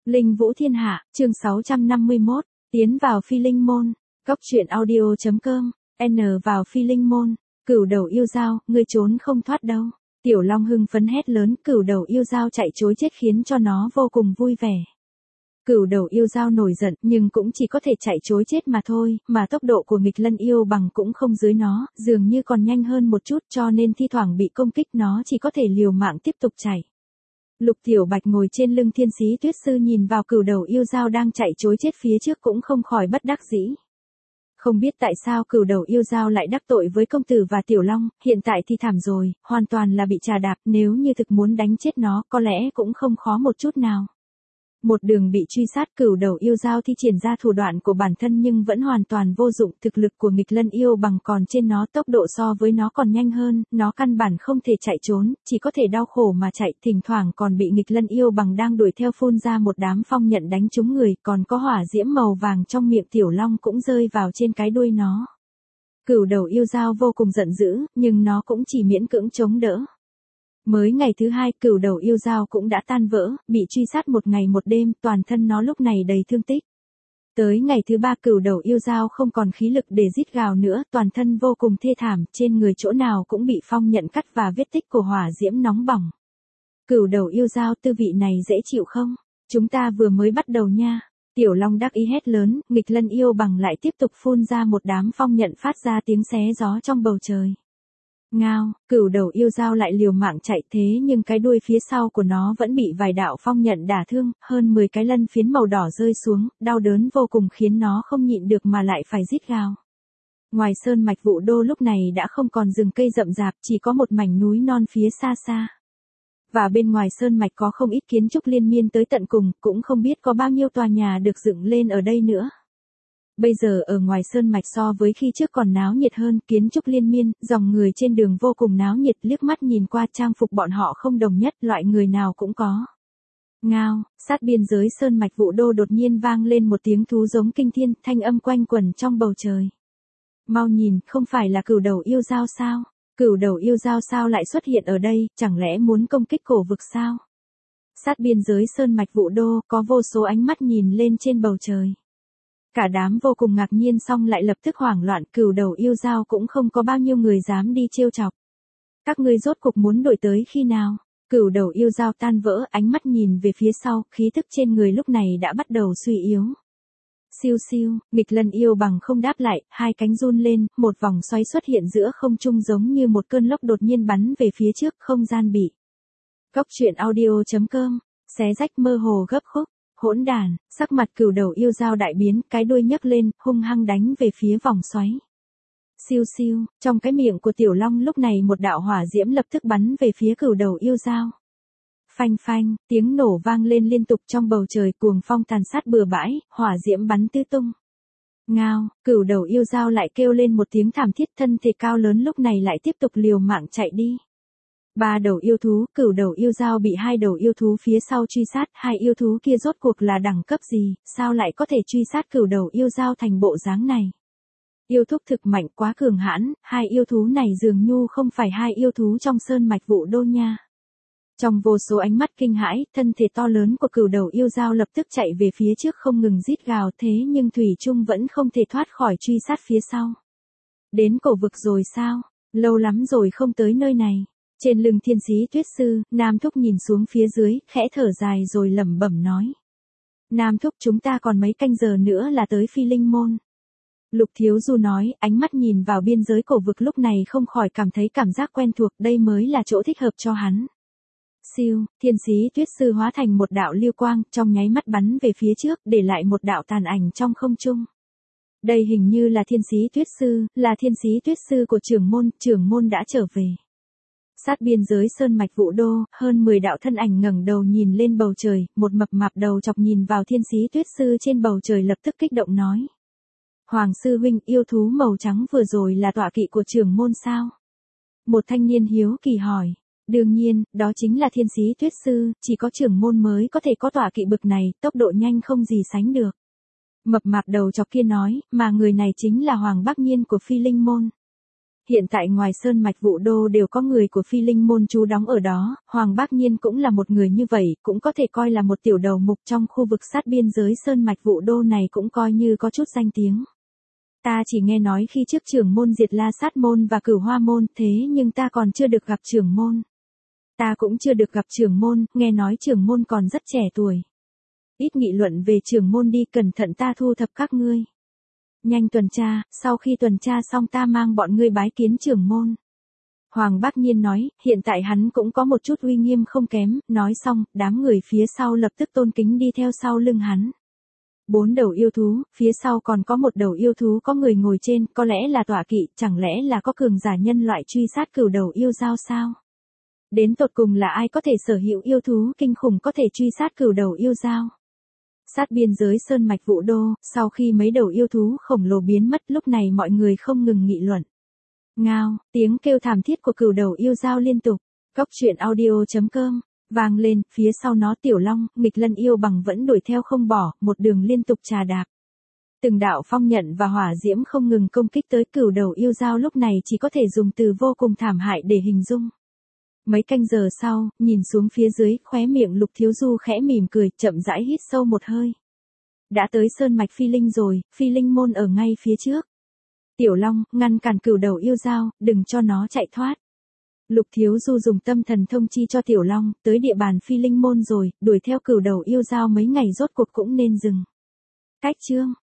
Linh Vũ Thiên Hạ, chương 651, tiến vào Phi Linh Môn, Cốc truyện audio.com, N vào Phi Linh Môn, Cửu Đầu yêu dao, ngươi trốn không thoát đâu. Tiểu Long hưng phấn hét lớn, Cửu Đầu yêu dao chạy trối chết khiến cho nó vô cùng vui vẻ. Cửu Đầu yêu dao nổi giận, nhưng cũng chỉ có thể chạy trối chết mà thôi, mà tốc độ của nghịch lân yêu bằng cũng không dưới nó, dường như còn nhanh hơn một chút, cho nên thi thoảng bị công kích nó chỉ có thể liều mạng tiếp tục chạy. Lục Tiểu Bạch ngồi trên lưng Thiên Sĩ Tuyết Sư nhìn vào Cửu Đầu yêu dao đang chạy trối chết phía trước cũng không khỏi bất đắc dĩ. Không biết tại sao Cửu Đầu yêu dao lại đắc tội với công tử và Tiểu Long, hiện tại thì thảm rồi, hoàn toàn là bị trà đạp, nếu như thực muốn đánh chết nó có lẽ cũng không khó một chút nào. Một đường bị truy sát, Cửu Đầu yêu dao thi triển ra thủ đoạn của bản thân nhưng vẫn hoàn toàn vô dụng, thực lực của nghịch lân yêu bằng còn trên nó, tốc độ so với nó còn nhanh hơn, nó căn bản không thể chạy trốn, chỉ có thể đau khổ mà chạy, thỉnh thoảng còn bị nghịch lân yêu bằng đang đuổi theo phun ra một đám phong nhận đánh trúng người, còn có hỏa diễm màu vàng trong miệng Tiểu Long cũng rơi vào trên cái đuôi nó. Cửu Đầu yêu dao vô cùng giận dữ, nhưng nó cũng chỉ miễn cưỡng chống đỡ. Mới ngày thứ hai, Cửu Đầu yêu dao cũng đã tan vỡ, bị truy sát một ngày một đêm, toàn thân nó lúc này đầy thương tích. Tới ngày thứ ba, Cửu Đầu yêu dao không còn khí lực để rít gào nữa, toàn thân vô cùng thê thảm, trên người chỗ nào cũng bị phong nhận cắt và vết tích của hỏa diễm nóng bỏng. Cửu Đầu yêu dao, tư vị này dễ chịu không? Chúng ta vừa mới bắt đầu nha. Tiểu Long đắc ý hét lớn, nghịch lân yêu bằng lại tiếp tục phun ra một đám phong nhận phát ra tiếng xé gió trong bầu trời. Ngao, Cửu Đầu yêu dao lại liều mạng chạy, thế nhưng cái đuôi phía sau của nó vẫn bị vài đạo phong nhận đả thương, hơn 10 cái lân phiến màu đỏ rơi xuống, đau đớn vô cùng khiến nó không nhịn được mà lại phải rít gào. Ngoài sơn mạch Vũ Đô lúc này đã không còn rừng cây rậm rạp, chỉ có một mảnh núi non phía xa xa. Và bên ngoài sơn mạch có không ít kiến trúc liên miên tới tận cùng, cũng không biết có bao nhiêu tòa nhà được dựng lên ở đây nữa. Bây giờ ở ngoài sơn mạch so với khi trước còn náo nhiệt hơn, kiến trúc liên miên, dòng người trên đường vô cùng náo nhiệt, liếc mắt nhìn qua trang phục bọn họ không đồng nhất, loại người nào cũng có. Ngao, sát biên giới sơn mạch Vũ Đô đột nhiên vang lên một tiếng thú giống kinh thiên, thanh âm quanh quẩn trong bầu trời. Mau nhìn, không phải là Cửu Đầu yêu dao sao? Cửu Đầu yêu dao sao lại xuất hiện ở đây, chẳng lẽ muốn công kích cổ vực sao? Sát biên giới sơn mạch Vũ Đô, có vô số ánh mắt nhìn lên trên bầu trời. Cả đám vô cùng ngạc nhiên xong lại lập tức hoảng loạn, Cửu Đầu yêu dao cũng không có bao nhiêu người dám đi trêu chọc. Các ngươi rốt cục muốn đuổi tới khi nào? Cửu Đầu yêu dao tan vỡ, ánh mắt nhìn về phía sau, khí thức trên người lúc này đã bắt đầu suy yếu. Siêu siêu, nghịch lân yêu bằng không đáp lại, hai cánh run lên, một vòng xoay xuất hiện giữa không trung giống như một cơn lốc đột nhiên bắn về phía trước, không gian bị. Cốc truyện audio.com, xé rách mơ hồ gấp khúc. Hỗn đàn, sắc mặt Cửu Đầu yêu dao đại biến, cái đuôi nhấc lên, hung hăng đánh về phía vòng xoáy. Siêu siêu, trong cái miệng của Tiểu Long lúc này một đạo hỏa diễm lập tức bắn về phía Cửu Đầu yêu dao. Phanh phanh, tiếng nổ vang lên liên tục trong bầu trời, cuồng phong tàn sát bừa bãi, hỏa diễm bắn tứ tung. Ngao, Cửu Đầu yêu dao lại kêu lên một tiếng thảm thiết, thân thể cao lớn lúc này lại tiếp tục liều mạng chạy đi. Ba đầu yêu thú, Cửu Đầu yêu dao bị hai đầu yêu thú phía sau truy sát, hai yêu thú kia rốt cuộc là đẳng cấp gì, sao lại có thể truy sát Cửu Đầu yêu dao thành bộ dáng này. Yêu thúc thực mạnh quá cường hãn, hai yêu thú này dường như không phải hai yêu thú trong sơn mạch Vũ Đô nha. Trong vô số ánh mắt kinh hãi, thân thể to lớn của Cửu Đầu yêu dao lập tức chạy về phía trước không ngừng rít gào, thế nhưng thủy chung vẫn không thể thoát khỏi truy sát phía sau. Đến cổ vực rồi sao? Lâu lắm rồi không tới nơi này. Trên lưng Thiên Sĩ Tuyết Sư, Nam Thúc nhìn xuống phía dưới, khẽ thở dài rồi lẩm bẩm nói. Nam Thúc, chúng ta còn mấy canh giờ nữa là tới Phi Linh Môn. Lục Thiếu Du nói, ánh mắt nhìn vào biên giới cổ vực lúc này không khỏi cảm thấy cảm giác quen thuộc, đây mới là chỗ thích hợp cho hắn. Siêu, Thiên Sĩ Tuyết Sư hóa thành một đạo lưu quang, trong nháy mắt bắn về phía trước, để lại một đạo tàn ảnh trong không trung. Đây hình như là Thiên Sĩ Tuyết Sư, là Thiên Sĩ Tuyết Sư của trưởng môn đã trở về. Sát biên giới sơn mạch Vũ Đô, hơn 10 đạo thân ảnh ngẩng đầu nhìn lên bầu trời, một mập mạp đầu chọc nhìn vào Thiên Sĩ Tuyết Sư trên bầu trời lập tức kích động nói. Hoàng sư huynh, yêu thú màu trắng vừa rồi là tọa kỵ của trưởng môn sao? Một thanh niên hiếu kỳ hỏi. Đương nhiên, đó chính là Thiên Sĩ Tuyết Sư, chỉ có trưởng môn mới có thể có tọa kỵ bực này, tốc độ nhanh không gì sánh được. Mập mạp đầu chọc kia nói, mà người này chính là Hoàng Bắc Nhiên của Phi Linh Môn. Hiện tại ngoài sơn mạch Vũ Đô đều có người của Phi Linh môn trú đóng ở đó, Hoàng Bác Nhiên cũng là một người như vậy, cũng có thể coi là một tiểu đầu mục trong khu vực sát biên giới sơn mạch Vũ Đô này, cũng coi như có chút danh tiếng. Ta chỉ nghe nói khi trước trưởng môn diệt La Sát môn và Cửu Hoa môn, thế nhưng ta còn chưa được gặp trưởng môn. Ta cũng chưa được gặp trưởng môn, nghe nói trưởng môn còn rất trẻ tuổi. Ít nghị luận về trưởng môn đi, cẩn thận ta thu thập các ngươi. Nhanh tuần tra, sau khi tuần tra xong ta mang bọn ngươi bái kiến trưởng môn. Hoàng Bác Nhiên nói, hiện tại hắn cũng có một chút uy nghiêm không kém, nói xong, đám người phía sau lập tức tôn kính đi theo sau lưng hắn. 4 đầu yêu thú, phía sau còn có một đầu yêu thú có người ngồi trên, có lẽ là tọa kỵ, chẳng lẽ là có cường giả nhân loại truy sát cửu đầu yêu dao sao? Đến tột cùng là ai có thể sở hữu yêu thú kinh khủng có thể truy sát cửu đầu yêu dao? Sát biên giới sơn mạch Vũ Đô, sau khi mấy đầu yêu thú khổng lồ biến mất, lúc này mọi người không ngừng nghị luận. Ngao, tiếng kêu thảm thiết của cửu đầu yêu dao liên tục. Cốc truyện audio.com vang lên, phía sau nó Tiểu Long, Nghịch Lân yêu bằng vẫn đuổi theo không bỏ, một đường liên tục trà đạp. Từng đạo phong nhận và hỏa diễm không ngừng công kích tới cửu đầu yêu dao, lúc này chỉ có thể dùng từ vô cùng thảm hại để hình dung. Mấy canh giờ sau, nhìn xuống phía dưới, khóe miệng Lục Thiếu Du khẽ mỉm cười, chậm rãi hít sâu một hơi. Đã tới sơn mạch Phi Linh rồi, Phi Linh môn ở ngay phía trước. Tiểu Long, ngăn cản cửu đầu yêu dao, đừng cho nó chạy thoát. Lục Thiếu Du dùng tâm thần thông chi cho Tiểu Long, tới địa bàn Phi Linh môn rồi, đuổi theo cửu đầu yêu dao mấy ngày rốt cuộc cũng nên dừng. Cách chương